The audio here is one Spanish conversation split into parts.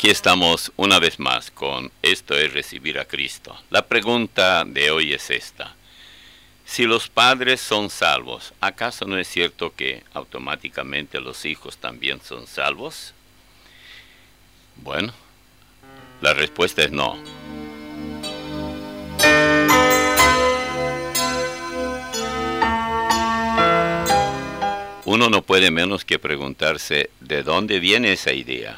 Aquí estamos una vez más con Esto es recibir a Cristo. La pregunta de hoy es esta. Si los padres son salvos, ¿acaso no es cierto que automáticamente los hijos también son salvos? Bueno, la respuesta es no. Uno no puede menos que preguntarse ¿de dónde viene esa idea?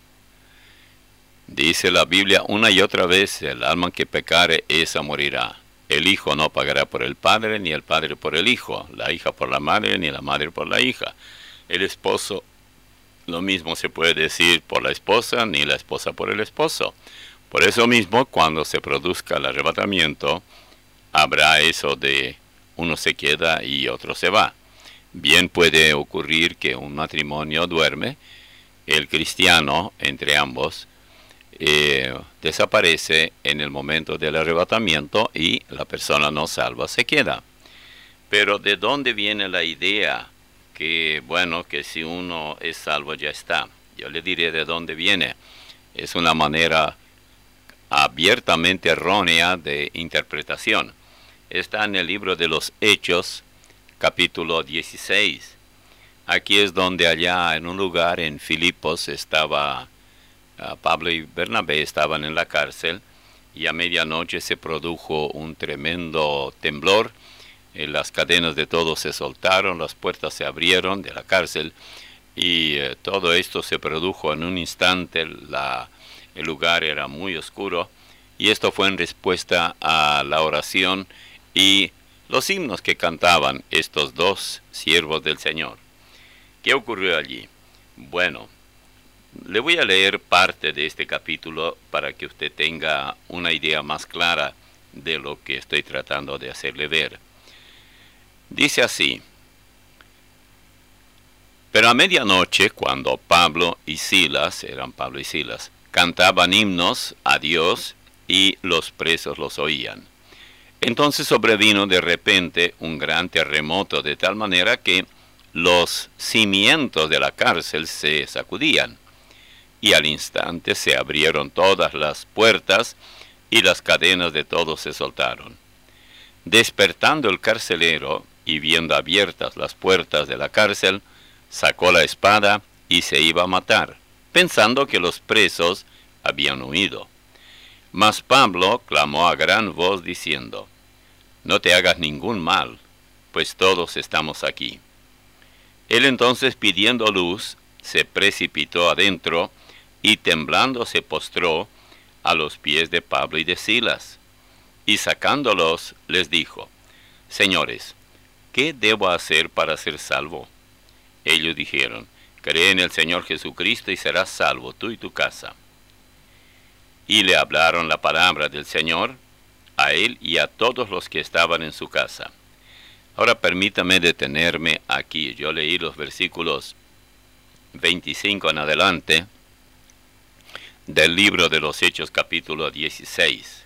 Dice la Biblia una y otra vez, el alma que pecare, esa morirá. El hijo no pagará por el padre, ni el padre por el hijo, la hija por la madre, ni la madre por la hija. El esposo, lo mismo se puede decir por la esposa, ni la esposa por el esposo. Por eso mismo, cuando se produzca el arrebatamiento, habrá eso de uno se queda y otro se va. Bien puede ocurrir que un matrimonio duerme, el cristiano entre ambos desaparece en el momento del arrebatamiento y la persona no salva se queda. Pero ¿de dónde viene la idea que, bueno, que si uno es salvo ya está? Yo le diré de dónde viene. Es una manera abiertamente errónea de interpretación. Está en el libro de los Hechos, capítulo 16. Aquí es donde allá en un lugar en Filipos estaba Pablo y Bernabé estaban en la cárcel y a medianoche se produjo un tremendo temblor. Las cadenas de todos se soltaron, las puertas se abrieron de la cárcel y todo esto se produjo en un instante. El lugar era muy oscuro y esto fue en respuesta a la oración y los himnos que cantaban estos dos siervos del Señor. ¿Qué ocurrió allí? Bueno, le voy a leer parte de este capítulo para que usted tenga una idea más clara de lo que estoy tratando de hacerle ver. Dice así: pero a medianoche, cuando Pablo y Silas, cantaban himnos a Dios y los presos los oían. Entonces sobrevino de repente un gran terremoto de tal manera que los cimientos de la cárcel se sacudían. Y al instante se abrieron todas las puertas y las cadenas de todos se soltaron. Despertando el carcelero y viendo abiertas las puertas de la cárcel, sacó la espada y se iba a matar, pensando que los presos habían huido. Mas Pablo clamó a gran voz diciendo: no te hagas ningún mal, pues todos estamos aquí. Él entonces, pidiendo luz, se precipitó adentro y temblando se postró a los pies de Pablo y de Silas. Y sacándolos les dijo: señores, ¿qué debo hacer para ser salvo? Ellos dijeron: cree en el Señor Jesucristo y serás salvo tú y tu casa. Y le hablaron la palabra del Señor a él y a todos los que estaban en su casa. Ahora permítame detenerme aquí. Yo leí los versículos 25 en adelante del libro de los Hechos capítulo 16.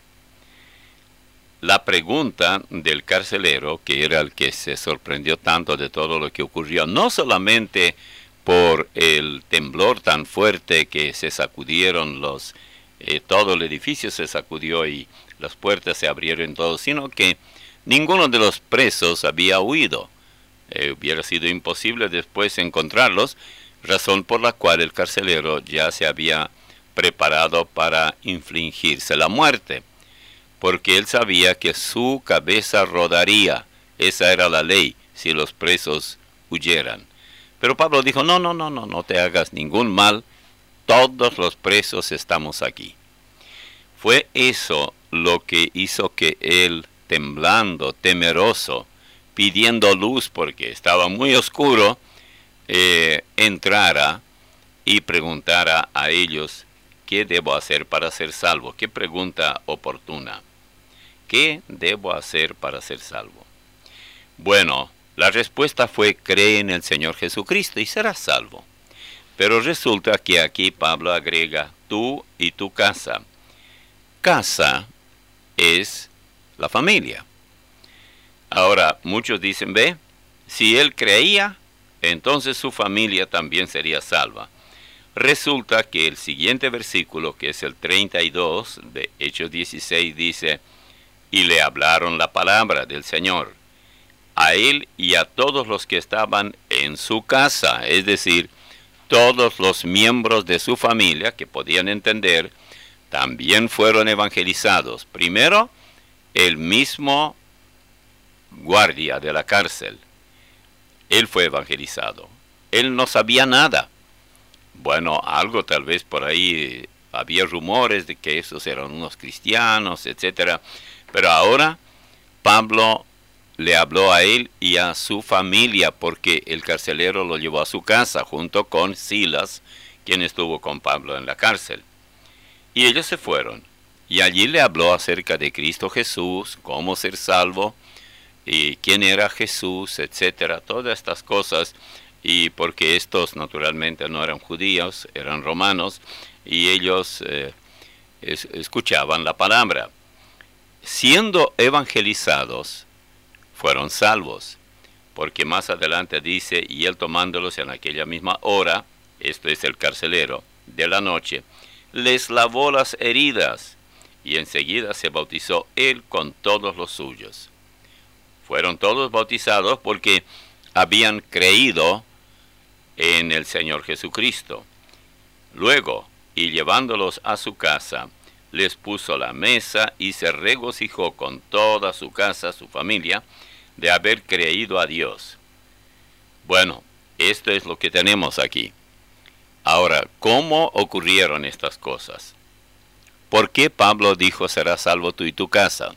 La pregunta del carcelero, que era el que se sorprendió tanto de todo lo que ocurrió, no solamente por el temblor tan fuerte que se sacudieron todo el edificio se sacudió y las puertas se abrieron todos, sino que ninguno de los presos había huido. Hubiera sido imposible después encontrarlos, razón por la cual el carcelero ya se había preparado para infligirse la muerte, porque él sabía que su cabeza rodaría. Esa era la ley, si los presos huyeran. Pero Pablo dijo: no te hagas ningún mal, todos los presos estamos aquí. Fue eso lo que hizo que él, temblando, temeroso, pidiendo luz porque estaba muy oscuro, entrara y preguntara a ellos: ¿qué debo hacer para ser salvo? Qué pregunta oportuna. ¿Qué debo hacer para ser salvo? Bueno, la respuesta fue: cree en el Señor Jesucristo y serás salvo. Pero resulta que aquí Pablo agrega: tú y tu casa. Casa es la familia. Ahora, muchos dicen: si él creía, entonces su familia también sería salva. Resulta que el siguiente versículo, que es el 32 de Hechos 16, dice: y le hablaron la palabra del Señor a él y a todos los que estaban en su casa, es decir, todos los miembros de su familia que podían entender, también fueron evangelizados. Primero, el mismo guardia de la cárcel, él fue evangelizado. Él no sabía nada. Bueno, algo tal vez por ahí, había rumores de que esos eran unos cristianos, etcétera. Pero ahora Pablo le habló a él y a su familia, porque el carcelero lo llevó a su casa junto con Silas, quien estuvo con Pablo en la cárcel. Y ellos se fueron, y allí le habló acerca de Cristo Jesús, cómo ser salvo, y quién era Jesús, etcétera, todas estas cosas. Y porque estos naturalmente no eran judíos, eran romanos, y ellos escuchaban la palabra. Siendo evangelizados, fueron salvos, porque más adelante dice: y él tomándolos en aquella misma hora, esto es el carcelero, de la noche, les lavó las heridas, y enseguida se bautizó él con todos los suyos. Fueron todos bautizados porque habían creído en el Señor Jesucristo. Luego, y llevándolos a su casa, les puso la mesa y se regocijó con toda su casa, su familia, de haber creído a Dios. Bueno, esto es lo que tenemos aquí. Ahora, ¿cómo ocurrieron estas cosas? ¿Por qué Pablo dijo: serás salvo tú y tu casa?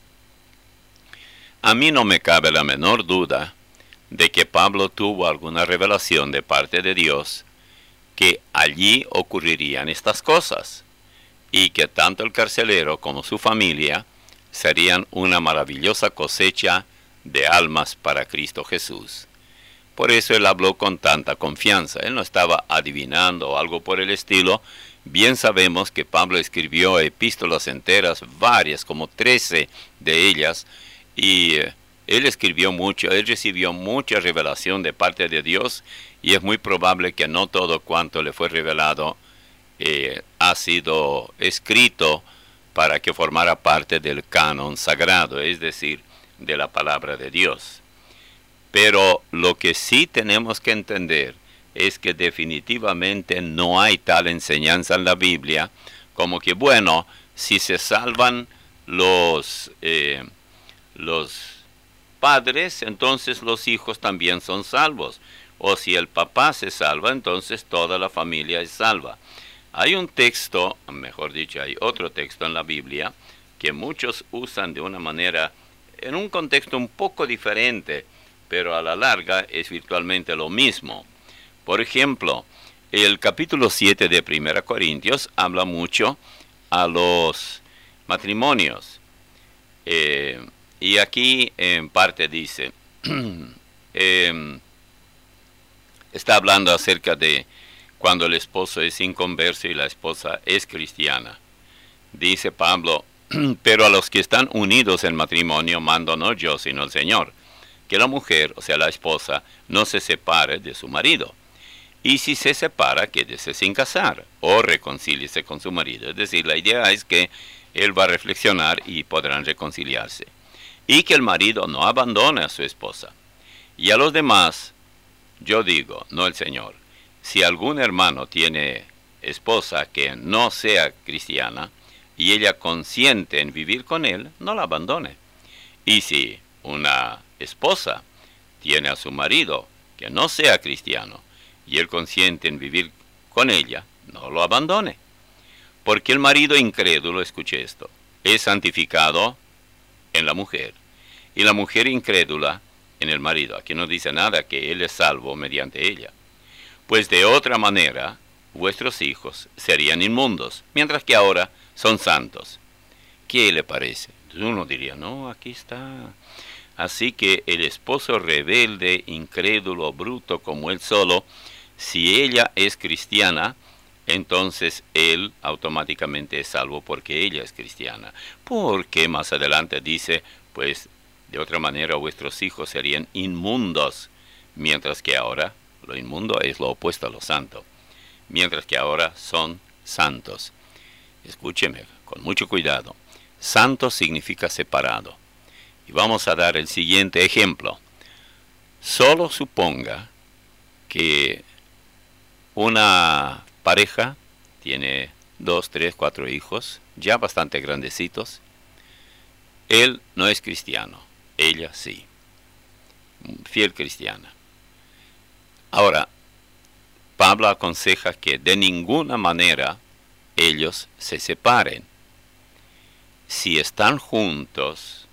A mí no me cabe la menor duda de que Pablo tuvo alguna revelación de parte de Dios que allí ocurrirían estas cosas, y que tanto el carcelero como su familia serían una maravillosa cosecha de almas para Cristo Jesús. Por eso él habló con tanta confianza. Él no estaba adivinando o algo por el estilo. Bien sabemos que Pablo escribió epístolas enteras, varias, como 13 de ellas, y él escribió mucho, él recibió mucha revelación de parte de Dios, y es muy probable que no todo cuanto le fue revelado ha sido escrito para que formara parte del canon sagrado, es decir, de la palabra de Dios. Pero lo que sí tenemos que entender es que definitivamente no hay tal enseñanza en la Biblia como que, bueno, si se salvan los padres, entonces los hijos también son salvos. O si el papá se salva, entonces toda la familia es salva. Hay un texto, mejor dicho, hay otro texto en la Biblia que muchos usan de una manera, en un contexto un poco diferente, pero a la larga es virtualmente lo mismo. Por ejemplo, el capítulo 7 de 1 Corintios habla mucho a los matrimonios. Y aquí en parte dice, está hablando acerca de cuando el esposo es inconverso y la esposa es cristiana. Dice Pablo: pero a los que están unidos en matrimonio mando no yo, sino el Señor, que la mujer, o sea la esposa, no se separe de su marido. Y si se separa, quédese sin casar, o reconcíliese con su marido. Es decir, la idea es que él va a reflexionar y podrán reconciliarse. Y que el marido no abandone a su esposa. Y a los demás, yo digo, no el Señor, si algún hermano tiene esposa que no sea cristiana, y ella consiente en vivir con él, no la abandone. Y si una esposa tiene a su marido que no sea cristiano, y él consiente en vivir con ella, no lo abandone. Porque el marido incrédulo, escuche esto, es santificado en la mujer, y la mujer incrédula en el marido. Aquí no dice nada que él es salvo mediante ella. Pues de otra manera, vuestros hijos serían inmundos, mientras que ahora son santos. ¿Qué le parece? Uno diría, no, aquí está. Así que el esposo rebelde, incrédulo, bruto como él solo, si ella es cristiana, entonces él automáticamente es salvo porque ella es cristiana. Porque más adelante dice, pues de otra manera vuestros hijos serían inmundos, mientras que ahora lo inmundo es lo opuesto a lo santo. mientras que ahora son santos. Escúcheme con mucho cuidado. Santo significa separado. Y vamos a dar el siguiente ejemplo. Solo suponga que una pareja tiene 2, 3, 4 hijos, ya bastante grandecitos. Él no es cristiano, ella sí, fiel cristiana. Ahora, Pablo aconseja que de ninguna manera ellos se separen. Si están juntos,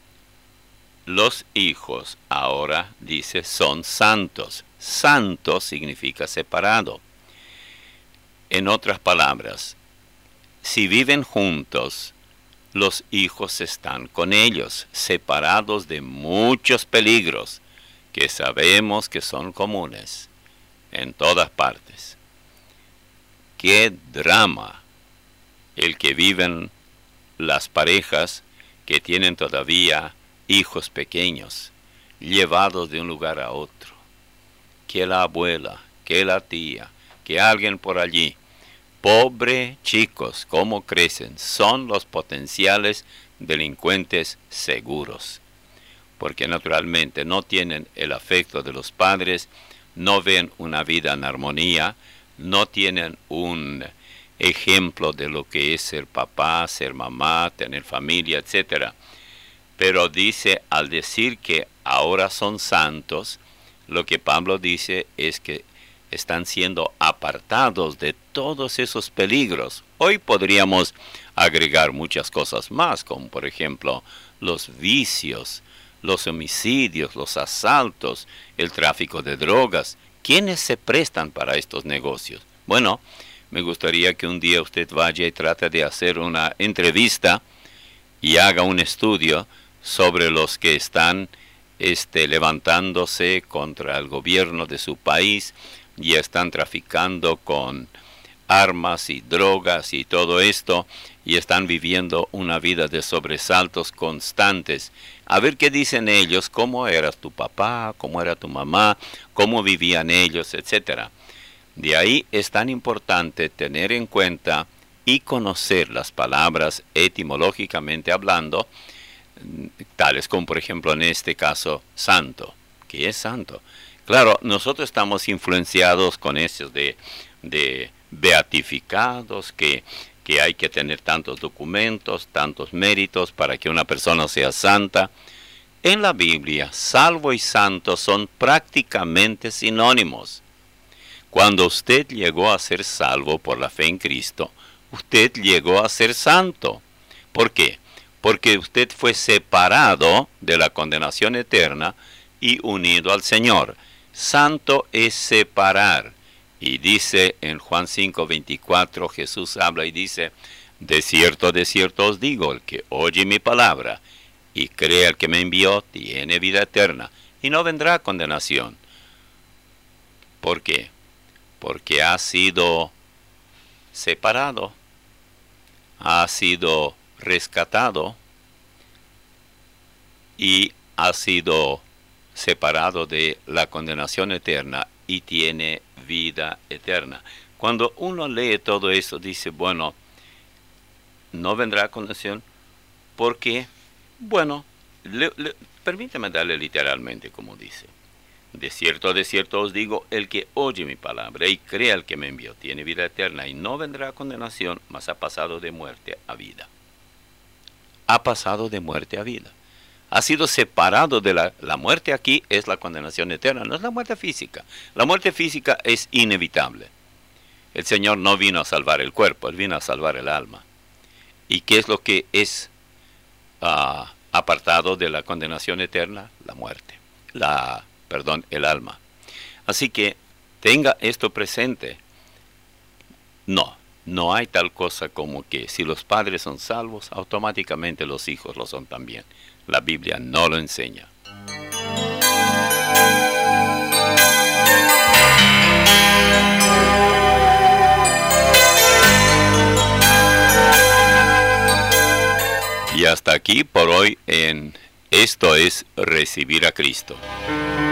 los hijos ahora, dice, son santos. Santo significa separado. En otras palabras, si viven juntos, los hijos están con ellos, separados de muchos peligros que sabemos que son comunes en todas partes. ¡Qué drama el que viven las parejas que tienen todavía hijos pequeños, llevados de un lugar a otro! Que la abuela, que la tía, que alguien por allí. Pobre chicos, ¿cómo crecen? Son los potenciales delincuentes seguros, porque naturalmente no tienen el afecto de los padres, no ven una vida en armonía, no tienen un ejemplo de lo que es ser papá, ser mamá, tener familia, etc. Pero dice, al decir que ahora son santos, lo que Pablo dice es que están siendo apartados de todos esos peligros. Hoy podríamos agregar muchas cosas más, como por ejemplo los vicios, los homicidios, los asaltos, el tráfico de drogas. ¿Quiénes se prestan para estos negocios? Bueno, me gustaría que un día usted vaya y trate de hacer una entrevista y haga un estudio sobre los que están levantándose contra el gobierno de su país y están traficando con armas y drogas y todo esto, y están viviendo una vida de sobresaltos constantes. A ver qué dicen ellos, cómo era tu papá, cómo era tu mamá, cómo vivían ellos, etc. De ahí es tan importante tener en cuenta y conocer las palabras etimológicamente hablando, tales como por ejemplo en este caso santo. ¿Qué es santo? Claro, nosotros estamos influenciados con esos de beatificados, que hay que tener tantos documentos, tantos méritos para que una persona sea santa. En la Biblia, salvo y santo son prácticamente sinónimos. Cuando usted llegó a ser salvo por la fe en Cristo, usted llegó a ser santo. ¿Por qué? Porque usted fue separado de la condenación eterna y unido al Señor. Santo es separar. Y dice en Juan 5:24, Jesús habla y dice, de cierto os digo, el que oye mi palabra y cree al que me envió, tiene vida eterna, y no vendrá condenación. ¿Por qué? Porque ha sido separado, ha sido rescatado y ha sido separado de la condenación eterna y tiene vida eterna. Cuando uno lee todo esto, dice, bueno, no vendrá condenación porque, bueno, permítame darle literalmente como dice. De cierto os digo, el que oye mi palabra y cree al que me envió, tiene vida eterna y no vendrá condenación, mas ha pasado de muerte a vida. Ha pasado de muerte a vida. Ha sido separado de la muerte. Aquí es la condenación eterna, no es la muerte física. La muerte física es inevitable. El Señor no vino a salvar el cuerpo, Él vino a salvar el alma. ¿Y qué es lo que es apartado de la condenación eterna? La muerte. El alma. Así que tenga esto presente. No hay tal cosa como que si los padres son salvos, automáticamente los hijos lo son también. La Biblia no lo enseña. Y hasta aquí por hoy en Esto es Recibir a Cristo.